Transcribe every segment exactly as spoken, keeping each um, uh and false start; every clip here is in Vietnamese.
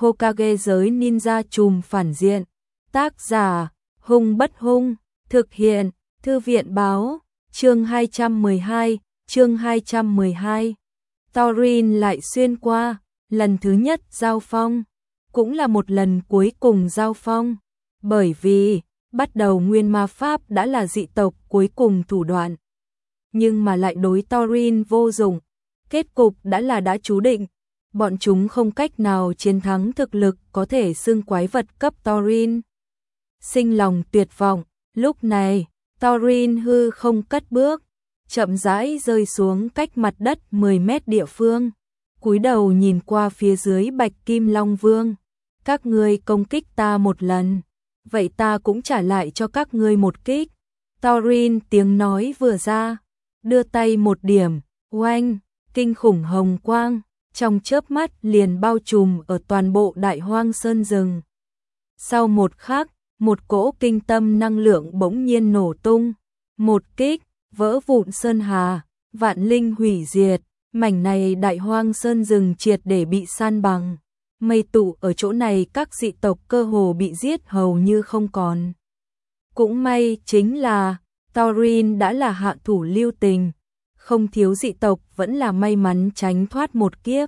Hokage giới ninja trùm phản diện. Tác giả, Hung Bất Hung, thực hiện, Thư viện báo, chương hai trăm mười hai, chương hai trăm mười hai. Thorin lại xuyên qua, lần thứ nhất giao phong, cũng là một lần cuối cùng giao phong, bởi vì, bắt đầu nguyên ma pháp đã là dị tộc cuối cùng thủ đoạn. Nhưng mà lại đối Thorin vô dụng, kết cục đã là đã chú định, bọn chúng không cách nào chiến thắng thực lực có thể xưng quái vật cấp Thorin. Sinh lòng tuyệt vọng, lúc này, Thorin hư không cất bước, chậm rãi rơi xuống cách mặt đất mười mét địa phương, cúi đầu nhìn qua phía dưới Bạch Kim Long Vương. Các ngươi công kích ta một lần, vậy ta cũng trả lại cho các ngươi một kích. Thorin tiếng nói vừa ra, đưa tay một điểm, oanh, kinh khủng hồng quang, trong chớp mắt liền bao trùm ở toàn bộ Đại Hoang Sơn rừng. Sau một khắc, một cỗ kinh tâm năng lượng bỗng nhiên nổ tung, một kích, vỡ vụn sơn hà, vạn linh hủy diệt, mảnh này Đại Hoang Sơn rừng triệt để bị san bằng. Mây tụ ở chỗ này các dị tộc cơ hồ bị giết hầu như không còn. Cũng may chính là Thorin đã là hạ thủ lưu tình, không thiếu dị tộc vẫn là may mắn tránh thoát một kiếp.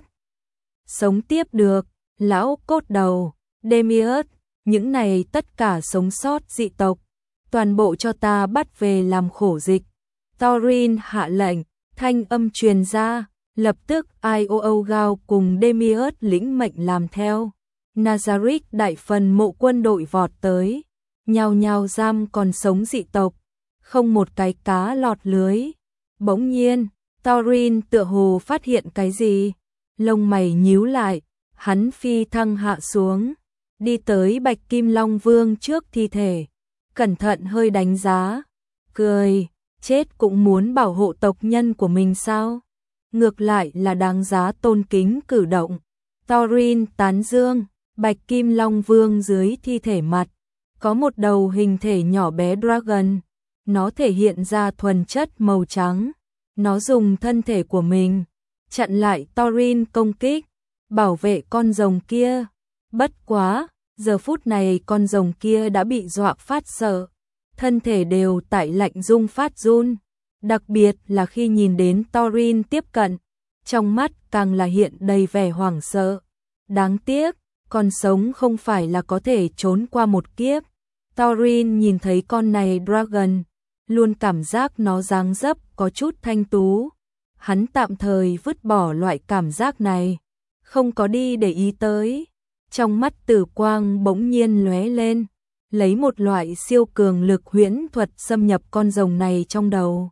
Sống tiếp được, lão cốt đầu, Demiurge, những này tất cả sống sót dị tộc, toàn bộ cho ta bắt về làm khổ dịch. Thorin hạ lệnh, thanh âm truyền ra, lập tức Ioo Gao cùng Demiurge lĩnh mệnh làm theo. Nazarick đại phần mộ quân đội vọt tới, nhào nhào giam còn sống dị tộc, không một cái cá lọt lưới. Bỗng nhiên, Thorin tựa hồ phát hiện cái gì, lông mày nhíu lại, hắn phi thăng hạ xuống, đi tới Bạch Kim Long Vương trước thi thể, cẩn thận hơi đánh giá, cười, chết cũng muốn bảo hộ tộc nhân của mình sao? Ngược lại là đáng giá tôn kính cử động. Thorin tán dương, Bạch Kim Long Vương dưới thi thể mặt, có một đầu hình thể nhỏ bé dragon, nó thể hiện ra thuần chất màu trắng, nó dùng thân thể của mình chặn lại Thorin công kích, bảo vệ con rồng kia. Bất quá, giờ phút này con rồng kia đã bị dọa phát sợ, thân thể đều tại lạnh rung phát run, đặc biệt là khi nhìn đến Thorin tiếp cận, trong mắt càng là hiện đầy vẻ hoảng sợ. Đáng tiếc, con sống không phải là có thể trốn qua một kiếp. Thorin nhìn thấy con này dragon, luôn cảm giác nó dáng dấp có chút thanh tú. Hắn tạm thời vứt bỏ loại cảm giác này, không có đi để ý tới. Trong mắt tử quang bỗng nhiên lóe lên, lấy một loại siêu cường lực huyễn thuật xâm nhập con rồng này trong đầu,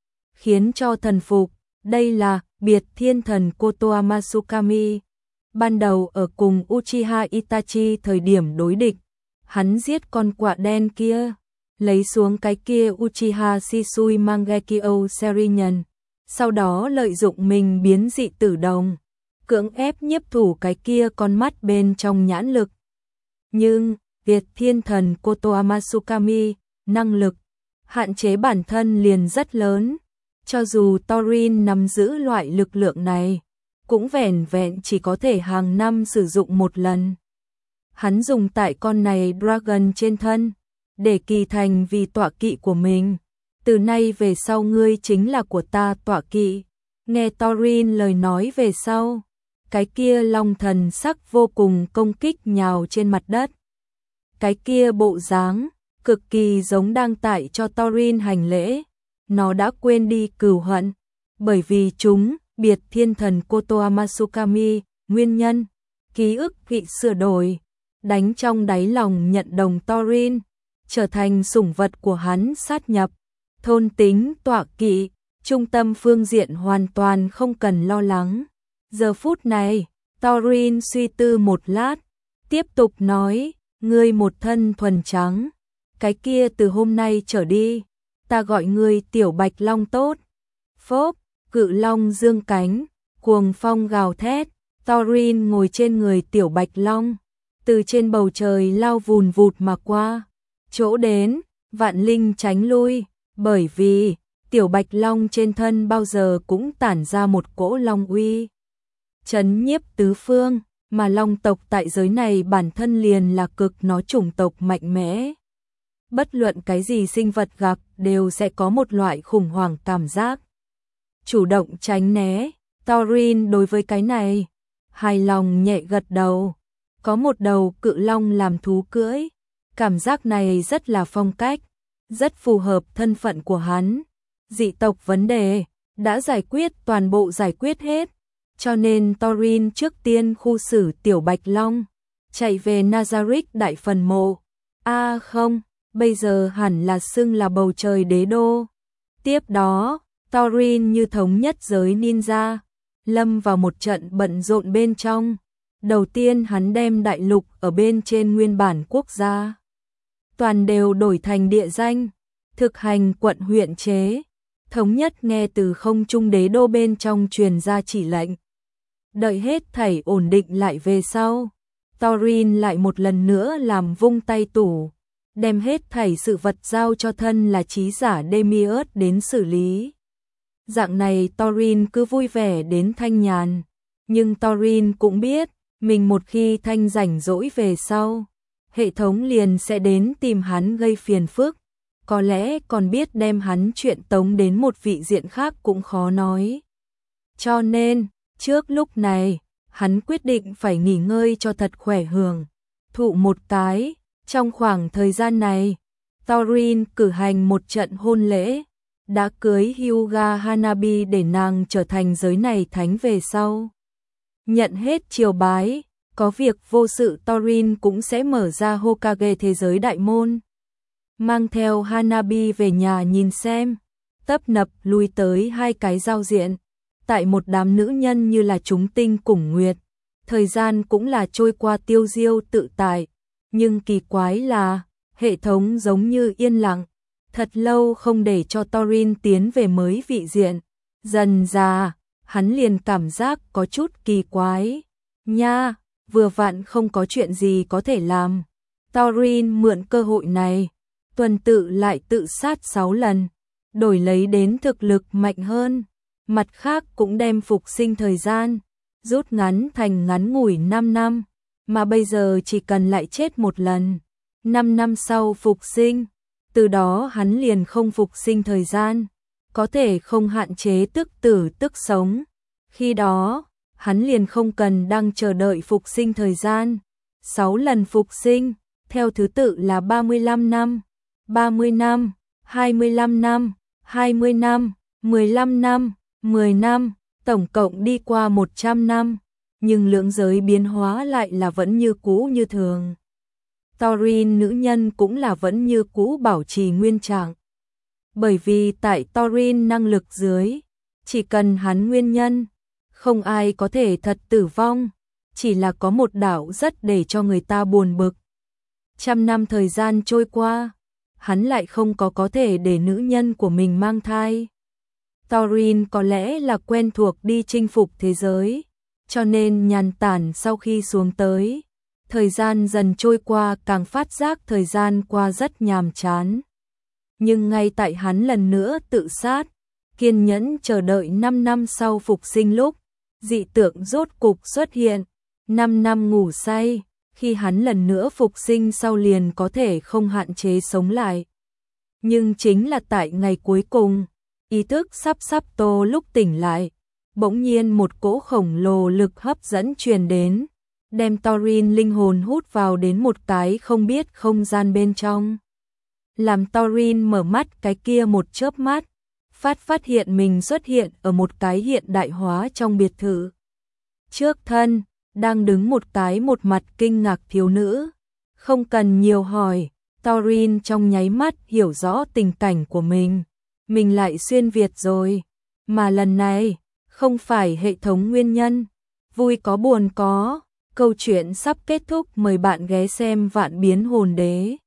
khiến cho thần phục. Đây là biệt thiên thần Kotoa Masukami. Ban đầu ở cùng Uchiha Itachi thời điểm đối địch, hắn giết con quạ đen kia, lấy xuống cái kia Uchiha Shisui Mangekyo Serinhân, sau đó lợi dụng mình biến dị tử đồng, cưỡng ép nhiếp thủ cái kia con mắt bên trong nhãn lực. Nhưng, Việt thiên thần Kotoa Masukami, năng lực, hạn chế bản thân liền rất lớn. Cho dù Thorin nắm giữ loại lực lượng này, cũng vẻn vẹn chỉ có thể hàng năm sử dụng một lần. Hắn dùng tại con này dragon trên thân, để kỳ thành vì tọa kỵ của mình. Từ nay về sau ngươi chính là của ta tọa kỵ. Nghe Thorin lời nói về sau, cái kia long thần sắc vô cùng công kích nhào trên mặt đất. Cái kia bộ dáng, cực kỳ giống đang tại cho Thorin hành lễ. Nó đã quên đi cừu hận, bởi vì chúng, biệt thiên thần Kotoa Masukami, nguyên nhân, ký ức bị sửa đổi, đánh trong đáy lòng nhận đồng Thorin, trở thành sủng vật của hắn sát nhập, thôn tính tọa kỵ, trung tâm phương diện hoàn toàn không cần lo lắng. Giờ phút này, Thorin suy tư một lát, tiếp tục nói, ngươi một thân thuần trắng, cái kia từ hôm nay trở đi, ta gọi ngươi tiểu bạch long tốt. Phốp, cự long dương cánh, cuồng phong gào thét, Thorin ngồi trên người tiểu bạch long, từ trên bầu trời lao vùn vụt mà qua. Chỗ đến, vạn linh tránh lui, bởi vì tiểu bạch long trên thân bao giờ cũng tản ra một cỗ long uy, trấn nhiếp tứ phương, mà long tộc tại giới này bản thân liền là cực nó chủng tộc mạnh mẽ. Bất luận cái gì sinh vật gặp đều sẽ có một loại khủng hoảng cảm giác. Chủ động tránh né, Thorin đối với cái này, hài lòng nhẹ gật đầu. Có một đầu cự long làm thú cưỡi, cảm giác này rất là phong cách, rất phù hợp thân phận của hắn. Dị tộc vấn đề đã giải quyết, toàn bộ giải quyết hết, cho nên Thorin trước tiên khu xử tiểu bạch long, chạy về Nazarick đại phần mộ. A à không, bây giờ hẳn là xưng là bầu trời đế đô. Tiếp đó, Thorin như thống nhất giới ninja, lâm vào một trận bận rộn bên trong. Đầu tiên hắn đem đại lục ở bên trên nguyên bản quốc gia toàn đều đổi thành địa danh, thực hành quận huyện chế, thống nhất nghe từ không trung đế đô bên trong truyền ra chỉ lệnh. Đợi hết thảy ổn định lại về sau, Thorin lại một lần nữa làm vung tay tủ, đem hết thảy sự vật giao cho thân là trí giả Demiurge đến xử lý. Dạng này Thorin cứ vui vẻ đến thanh nhàn, nhưng Thorin cũng biết, mình một khi thanh rảnh rỗi về sau, hệ thống liền sẽ đến tìm hắn gây phiền phức, có lẽ còn biết đem hắn chuyện tống đến một vị diện khác cũng khó nói. Cho nên, trước lúc này, hắn quyết định phải nghỉ ngơi cho thật khỏe hưởng, thụ một cái. Trong khoảng thời gian này, Thorin cử hành một trận hôn lễ, đã cưới Hyuga Hanabi để nàng trở thành giới này thánh về sau. Nhận hết triều bái, có việc vô sự Thorin cũng sẽ mở ra Hokage thế giới đại môn. Mang theo Hanabi về nhà nhìn xem, tấp nập lui tới hai cái giao diện, tại một đám nữ nhân như là chúng tinh cùng nguyệt, thời gian cũng là trôi qua tiêu diêu tự tại, nhưng kỳ quái là, hệ thống giống như yên lặng, thật lâu không để cho Thorin tiến về mới vị diện, dần dà, hắn liền cảm giác có chút kỳ quái, nha, vừa vặn không có chuyện gì có thể làm. Thorin mượn cơ hội này, tuần tự lại tự sát sáu lần, đổi lấy đến thực lực mạnh hơn, mặt khác cũng đem phục sinh thời gian, rút ngắn thành ngắn ngủi năm năm, mà bây giờ chỉ cần lại chết một lần, năm năm sau phục sinh, từ đó hắn liền không phục sinh thời gian, có thể không hạn chế tức tử tức sống, khi đó, hắn liền không cần đang chờ đợi phục sinh thời gian, sáu lần phục sinh, theo thứ tự là ba mươi lăm năm, ba mươi năm, hai mươi lăm năm, hai mươi năm, mười lăm năm, mười năm, tổng cộng đi qua một trăm năm, nhưng lượng giới biến hóa lại là vẫn như cũ như thường. Thorin nữ nhân cũng là vẫn như cũ bảo trì nguyên trạng. Bởi vì tại Thorin năng lực dưới, chỉ cần hắn nguyên nhân, không ai có thể thật tử vong, chỉ là có một đạo rất để cho người ta buồn bực. Trăm năm thời gian trôi qua, hắn lại không có có thể để nữ nhân của mình mang thai. Thorin có lẽ là quen thuộc đi chinh phục thế giới, cho nên nhàn tản sau khi xuống tới. Thời gian dần trôi qua càng phát giác thời gian qua rất nhàm chán. Nhưng ngay tại hắn lần nữa tự sát, kiên nhẫn chờ đợi năm năm sau phục sinh lúc, dị tượng rốt cục xuất hiện, năm năm ngủ say, khi hắn lần nữa phục sinh sau liền có thể không hạn chế sống lại. Nhưng chính là tại ngày cuối cùng, ý thức sắp sắp tô lúc tỉnh lại, bỗng nhiên một cỗ khổng lồ lực hấp dẫn truyền đến, đem Thorin linh hồn hút vào đến một cái không biết không gian bên trong. Làm Thorin mở mắt cái kia một chớp mắt, phát phát hiện mình xuất hiện ở một cái hiện đại hóa trong biệt thự. Trước thân, đang đứng một cái một mặt kinh ngạc thiếu nữ. Không cần nhiều hỏi, Thorin trong nháy mắt hiểu rõ tình cảnh của mình. Mình lại xuyên Việt rồi, mà lần này, không phải hệ thống nguyên nhân. Vui có buồn có, câu chuyện sắp kết thúc, mời bạn ghé xem Vạn Biến Hồn Đế.